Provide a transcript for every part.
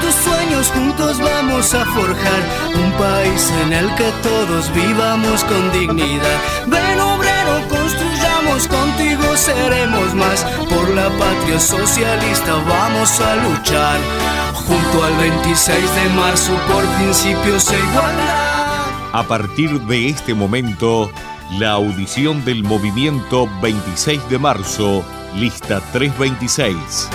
tus sueños juntos vamos a forjar un país en el que todos vivamos con dignidad. Ven obrero, construyamos, contigo seremos más. Por la patria socialista vamos a luchar, junto al 26 de marzo por principios e igualdad. A partir de este momento, la audición del movimiento 26 de marzo, lista 326.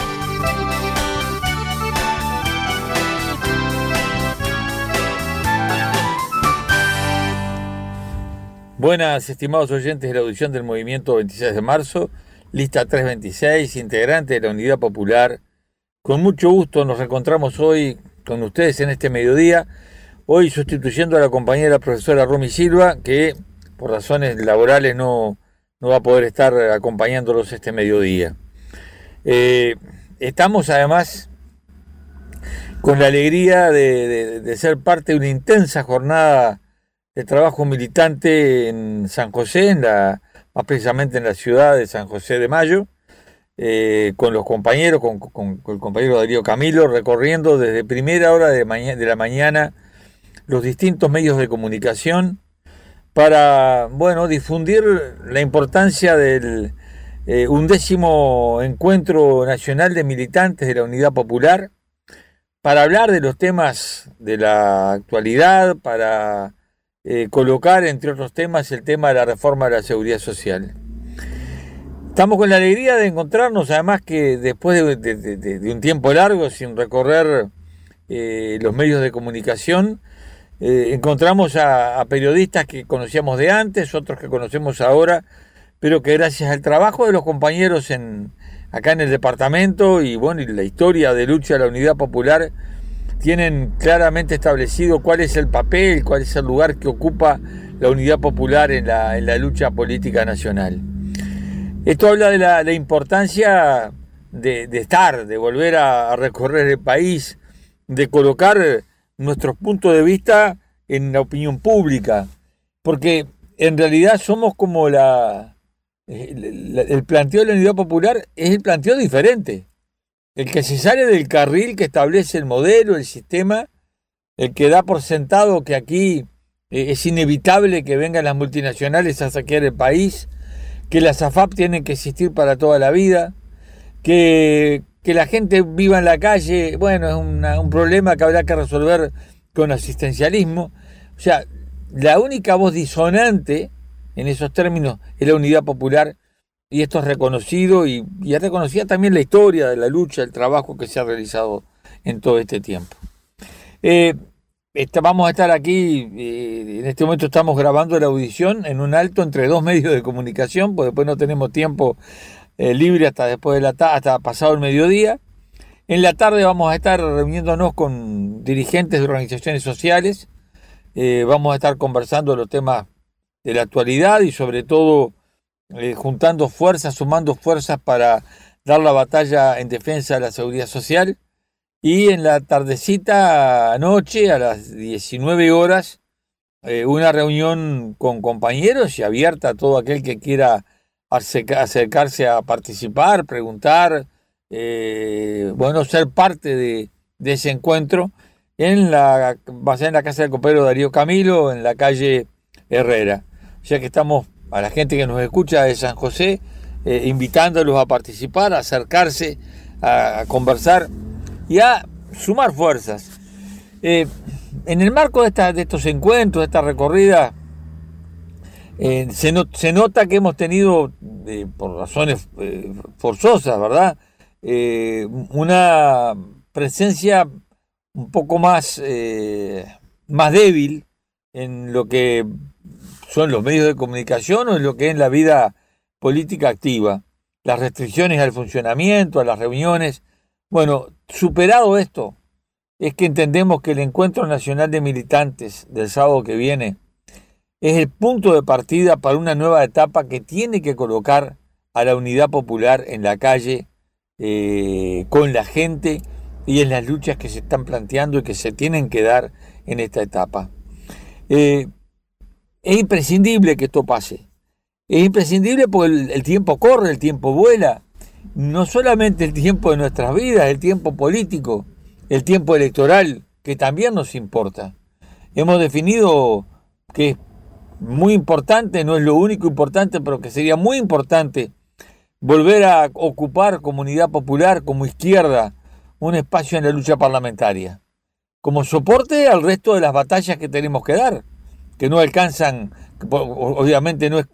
Buenas, estimados oyentes de la audición del movimiento 26 de marzo, lista 326, integrante de la Unidad Popular. Con mucho gusto nos reencontramos hoy con ustedes en este mediodía, hoy sustituyendo a la compañera profesora Romy Silva, que por razones laborales no va a poder estar acompañándolos este mediodía. Estamos además con la alegría de ser parte de una intensa jornada de trabajo militante en San José, más precisamente en la ciudad de San José de Mayo, con los compañeros, con el compañero Darío Camilo, recorriendo desde primera hora de la mañana los distintos medios de comunicación para, difundir la importancia del 11º Encuentro Nacional de Militantes de la Unidad Popular, para hablar de los temas de la actualidad, para colocar, entre otros temas, el tema de la reforma de la seguridad social. Estamos con la alegría de encontrarnos, además que después de un tiempo largo sin recorrer los medios de comunicación, encontramos a periodistas que conocíamos de antes, otros que conocemos ahora, pero que gracias al trabajo de los compañeros acá en el departamento y la historia de lucha de la Unidad Popular, tienen claramente establecido cuál es el papel, cuál es el lugar que ocupa la Unidad Popular en la lucha política nacional. Esto habla de la importancia de volver a recorrer el país, de colocar nuestros puntos de vista en la opinión pública, porque en realidad somos como el planteo de la Unidad Popular es el planteo diferente. El que se sale del carril que establece el modelo, el sistema, el que da por sentado que aquí es inevitable que vengan las multinacionales a saquear el país, que las AFAP tienen que existir para toda la vida, que la gente viva en la calle, es un problema que habrá que resolver con asistencialismo. O sea, la única voz disonante en esos términos es la Unidad Popular. Y esto es reconocido y es reconocida también la historia de la lucha, el trabajo que se ha realizado en todo este tiempo. Vamos a estar aquí, en este momento estamos grabando la audición en un alto entre dos medios de comunicación, porque después no tenemos tiempo libre hasta después hasta pasado el mediodía. En la tarde vamos a estar reuniéndonos con dirigentes de organizaciones sociales, vamos a estar conversando los temas de la actualidad y sobre todo juntando fuerzas, sumando fuerzas para dar la batalla en defensa de la seguridad social. Y en la tardecita, anoche, a las 19 horas, una reunión con compañeros y abierta a todo aquel que quiera acercarse a participar, preguntar, ser parte de ese encuentro va a ser en la casa del compañero Darío Camilo, en la calle Herrera. O sea que estamos, a la gente que nos escucha de San José, invitándolos a participar, a acercarse, a conversar y a sumar fuerzas. En el marco de estos encuentros, de esta recorrida, se nota que hemos tenido, por razones forzosas, ¿verdad?, una presencia un poco más débil en lo que son los medios de comunicación o en lo que es la vida política activa, las restricciones al funcionamiento, a las reuniones. Superado esto, es que entendemos que el Encuentro Nacional de Militantes del sábado que viene es el punto de partida para una nueva etapa que tiene que colocar a la Unidad Popular en la calle, con la gente y en las luchas que se están planteando y que se tienen que dar en esta etapa. Es imprescindible que esto pase. Es imprescindible porque el tiempo corre, el tiempo vuela. No solamente el tiempo de nuestras vidas, el tiempo político. el tiempo electoral, que también nos importa. Hemos definido que es muy importante, no es lo único importante, pero que sería muy importante volver a ocupar como Unidad Popular, como izquierda, un espacio en la lucha parlamentaria, como soporte al resto de las batallas que tenemos que dar, que no alcanzan, obviamente no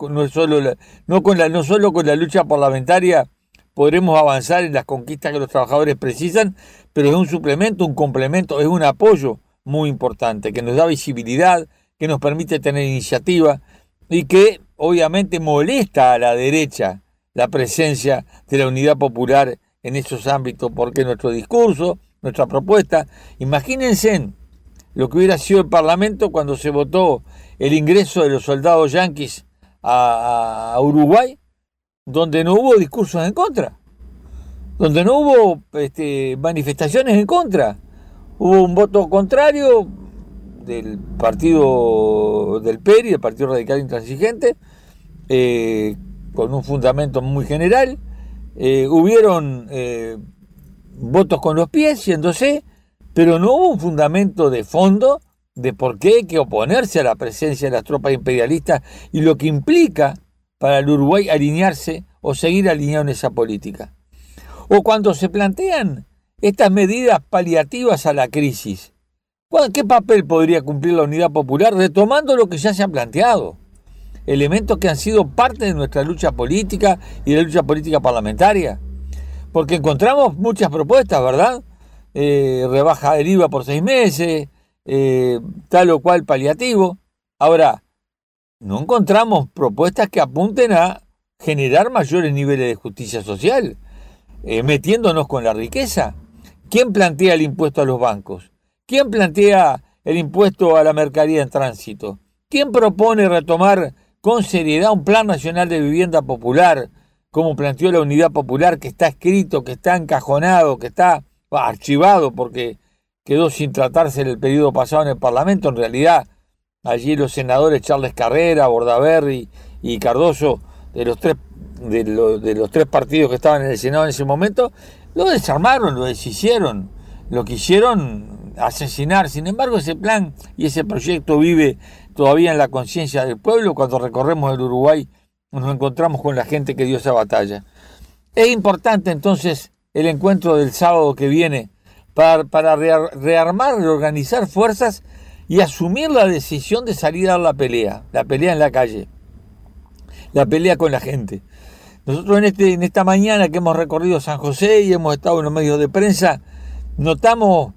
solo con la lucha parlamentaria podremos avanzar en las conquistas que los trabajadores precisan, pero es un suplemento, un complemento, es un apoyo muy importante, que nos da visibilidad, que nos permite tener iniciativa y que obviamente molesta a la derecha la presencia de la Unidad Popular en esos ámbitos, porque nuestro discurso, nuestra propuesta, imagínense lo que hubiera sido el Parlamento cuando se votó el ingreso de los soldados yanquis a Uruguay, donde no hubo discursos en contra, donde no hubo manifestaciones en contra, hubo un voto contrario del partido del PERI, el Partido Radical Intransigente, con un fundamento muy general. Hubieron votos con los pies, yéndose, pero no hubo un fundamento de fondo de por qué hay que oponerse a la presencia de las tropas imperialistas y lo que implica para el Uruguay alinearse o seguir alineado en esa política. O cuando se plantean estas medidas paliativas a la crisis, ¿qué papel podría cumplir la Unidad Popular retomando lo que ya se ha planteado? Elementos que han sido parte de nuestra lucha política y de la lucha política parlamentaria. Porque encontramos muchas propuestas, ¿verdad? Rebaja del IVA por 6 meses, tal o cual paliativo. Ahora, no encontramos propuestas que apunten a generar mayores niveles de justicia social, metiéndonos con la riqueza. ¿Quién plantea el impuesto a los bancos? ¿Quién plantea el impuesto a la mercadería en tránsito? ¿Quién propone retomar con seriedad un plan nacional de vivienda popular, como planteó la Unidad Popular, que está escrito, que está encajonado, que está archivado porque quedó sin tratarse en el periodo pasado en el Parlamento? En realidad, allí los senadores Charles Carrera, Bordaberry y Cardoso, de los tres partidos que estaban en el Senado en ese momento, lo desarmaron, lo deshicieron, lo quisieron asesinar. Sin embargo, ese plan y ese proyecto vive todavía en la conciencia del pueblo. Cuando recorremos el Uruguay nos encontramos con la gente que dio esa batalla. Es importante entonces el encuentro del sábado que viene para rearmar, reorganizar fuerzas y asumir la decisión de salir a dar la pelea en la calle, la pelea con la gente. Nosotros en esta mañana que hemos recorrido San José y hemos estado en los medios de prensa, notamos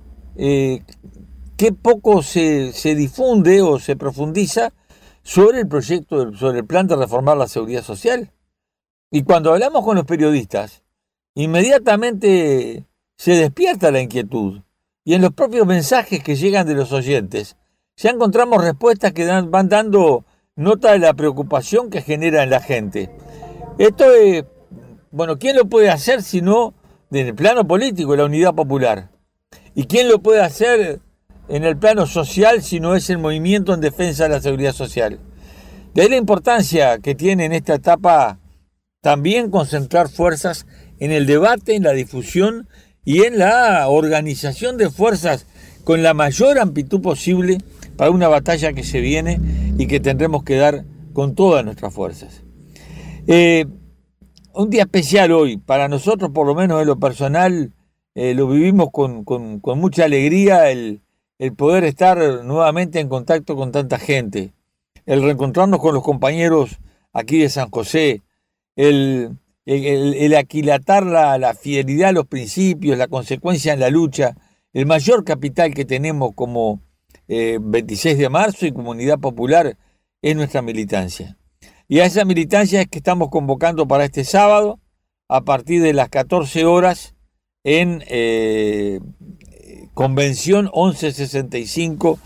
qué poco se difunde o se profundiza sobre el proyecto, sobre el plan de reformar la seguridad social. Y cuando hablamos con los periodistas, inmediatamente se despierta la inquietud. Y en los propios mensajes que llegan de los oyentes, ya encontramos respuestas que van dando nota de la preocupación que genera en la gente. Esto es, ¿quién lo puede hacer si no en el plano político, la Unidad Popular? ¿Y quién lo puede hacer en el plano social si no es el movimiento en defensa de la seguridad social? De ahí la importancia que tiene en esta etapa también concentrar fuerzas en el debate, en la difusión y en la organización de fuerzas con la mayor amplitud posible para una batalla que se viene y que tendremos que dar con todas nuestras fuerzas. Un día especial hoy, para nosotros por lo menos en lo personal, lo vivimos con mucha alegría el poder estar nuevamente en contacto con tanta gente, el reencontrarnos con los compañeros aquí de San José, el aquilatar la fidelidad a los principios, la consecuencia en la lucha, el mayor capital que tenemos como 26 de marzo y Comunidad Popular es nuestra militancia. Y a esa militancia es que estamos convocando para este sábado a partir de las 14 horas en Convención 1165,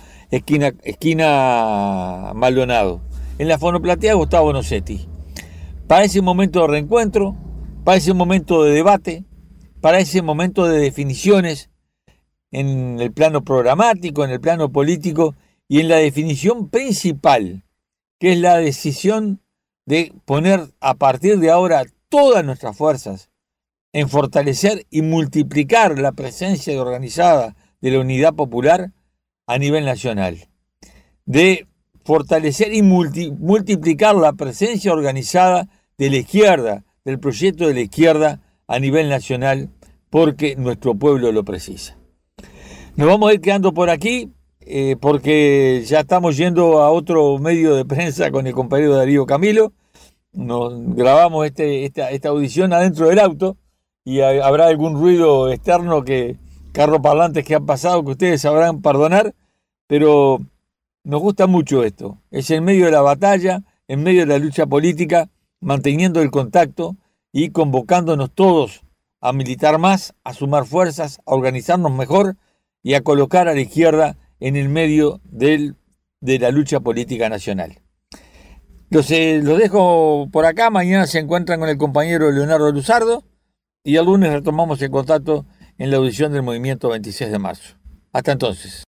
esquina Maldonado, en la Fonoplatea Gustavo Nocetti. Para ese momento de reencuentro, para ese momento de debate, para ese momento de definiciones en el plano programático, en el plano político y en la definición principal, que es la decisión de poner a partir de ahora todas nuestras fuerzas en fortalecer y multiplicar la presencia organizada de la unidad popular a nivel nacional, de fortalecer y multiplicar la presencia organizada de la izquierda, del proyecto de la izquierda a nivel nacional, porque nuestro pueblo lo precisa. Nos vamos a ir quedando por aquí, porque ya estamos yendo a otro medio de prensa con el compañero Darío Camilo. Nos grabamos esta audición adentro del auto y habrá algún ruido externo, carros parlantes que han pasado, que ustedes sabrán perdonar, pero nos gusta mucho esto. Es en medio de la batalla, en medio de la lucha política, manteniendo el contacto y convocándonos todos a militar más, a sumar fuerzas, a organizarnos mejor y a colocar a la izquierda en el medio de la lucha política nacional. Los dejo por acá. Mañana se encuentran con el compañero Leonardo Luzardo y el lunes retomamos el contacto en la audición del Movimiento 26 de marzo. Hasta entonces.